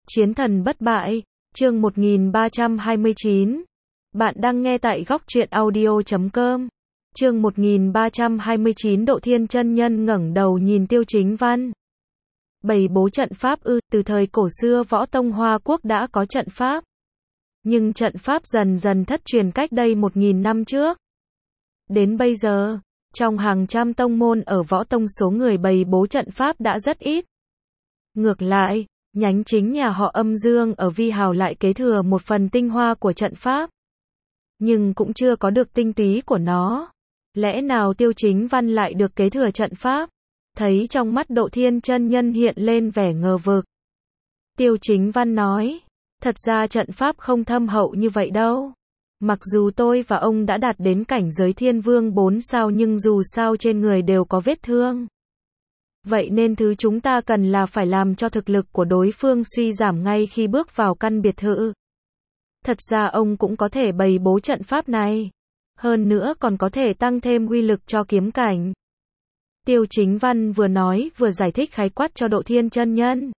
Chiến thần bất bại, chương 1329. Bạn đang nghe tại góc truyện audio.com. Chương 1329. Độ Thiên chân nhân ngẩng đầu nhìn Tiêu Chính Văn. Bày bố trận pháp ư? Từ thời cổ xưa Võ Tông Hoa Quốc đã có trận pháp. Nhưng trận pháp dần dần thất truyền cách đây 1000 năm trước. Đến bây giờ, trong hàng trăm tông môn ở Võ Tông số người bày bố trận pháp đã rất ít. Ngược lại, nhánh chính nhà họ Âm Dương ở Vi Hào lại kế thừa một phần tinh hoa của trận pháp. Nhưng cũng chưa có được tinh túy của nó. Lẽ nào Tiêu Chính Văn lại được kế thừa trận pháp? Thấy trong mắt Độ Thiên chân nhân hiện lên vẻ ngờ vực. Tiêu Chính Văn nói, thật ra trận pháp không thâm hậu như vậy đâu. Mặc dù tôi và ông đã đạt đến cảnh giới Thiên Vương 4 sao nhưng dù sao trên người đều có vết thương. Vậy nên thứ chúng ta cần là phải làm cho thực lực của đối phương suy giảm ngay khi bước vào căn biệt thự. Thật ra ông cũng có thể bày bố trận pháp này. Hơn nữa còn có thể tăng thêm uy lực cho kiếm cảnh. Tiêu Chính Văn vừa nói vừa giải thích khái quát cho Độ Thiên chân nhân.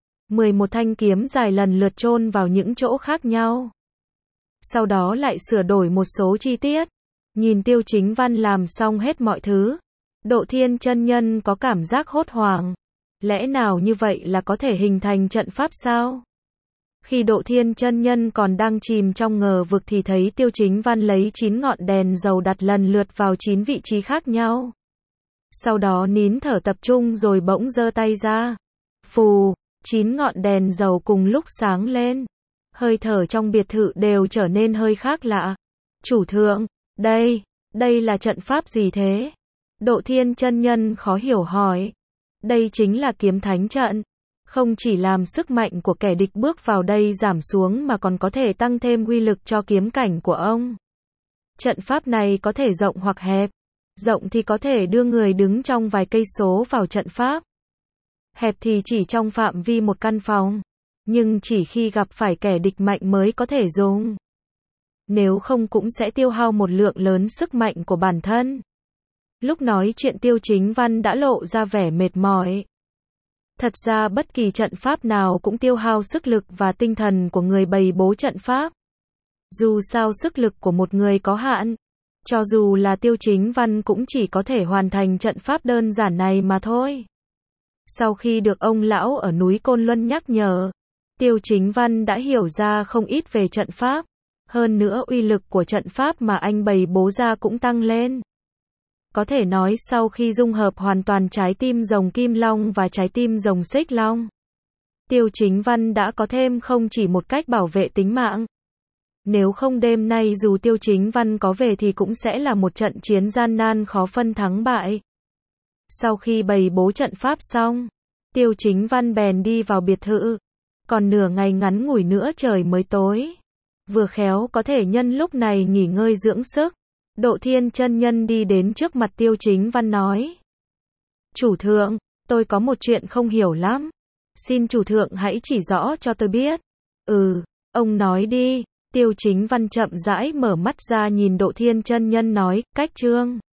11 thanh kiếm dài lần lượt chôn vào những chỗ khác nhau. Sau đó lại sửa đổi một số chi tiết. Nhìn Tiêu Chính Văn làm xong hết mọi thứ, Độ Thiên chân nhân có cảm giác hốt hoảng. Lẽ nào như vậy là có thể hình thành trận pháp sao? Khi Độ Thiên chân nhân còn đang chìm trong ngờ vực thì thấy Tiêu Chính Văn lấy 9 ngọn đèn dầu đặt lần lượt vào 9 vị trí khác nhau. Sau đó nín thở tập trung rồi bỗng giơ tay ra. Phù, 9 ngọn đèn dầu cùng lúc sáng lên. Hơi thở trong biệt thự đều trở nên hơi khác lạ. Chủ thượng, đây là trận pháp gì thế? Độ Thiên chân nhân khó hiểu hỏi. Đây chính là kiếm thánh trận. Không chỉ làm sức mạnh của kẻ địch bước vào đây giảm xuống mà còn có thể tăng thêm uy lực cho kiếm cảnh của ông. Trận pháp này có thể rộng hoặc hẹp. Rộng thì có thể đưa người đứng trong vài cây số vào trận pháp. Hẹp thì chỉ trong phạm vi một căn phòng. Nhưng chỉ khi gặp phải kẻ địch mạnh mới có thể dùng. Nếu không cũng sẽ tiêu hao một lượng lớn sức mạnh của bản thân. Lúc nói chuyện Tiêu Chính Văn đã lộ ra vẻ mệt mỏi. Thật ra bất kỳ trận pháp nào cũng tiêu hao sức lực và tinh thần của người bày bố trận pháp. Dù sao sức lực của một người có hạn. Cho dù là Tiêu Chính Văn cũng chỉ có thể hoàn thành trận pháp đơn giản này mà thôi. Sau khi được ông lão ở núi Côn Luân nhắc nhở, Tiêu Chính Văn đã hiểu ra không ít về trận pháp. Hơn nữa uy lực của trận pháp mà anh bày bố ra cũng tăng lên. Có thể nói sau khi dung hợp hoàn toàn trái tim rồng Kim Long và trái tim rồng Xích Long, Tiêu Chính Văn đã có thêm không chỉ một cách bảo vệ tính mạng. Nếu không đêm nay dù Tiêu Chính Văn có về thì cũng sẽ là một trận chiến gian nan khó phân thắng bại. Sau khi bày bố trận pháp xong, Tiêu Chính Văn bèn đi vào biệt thự. Còn nửa ngày ngắn ngủi nữa trời mới tối. Vừa khéo có thể nhân lúc này nghỉ ngơi dưỡng sức. Độ Thiên chân nhân đi đến trước mặt Tiêu Chính Văn nói. Chủ thượng, tôi có một chuyện không hiểu lắm. Xin chủ thượng hãy chỉ rõ cho tôi biết. Ông nói đi. Tiêu Chính Văn chậm rãi mở mắt ra nhìn Độ Thiên chân nhân nói, cách chương.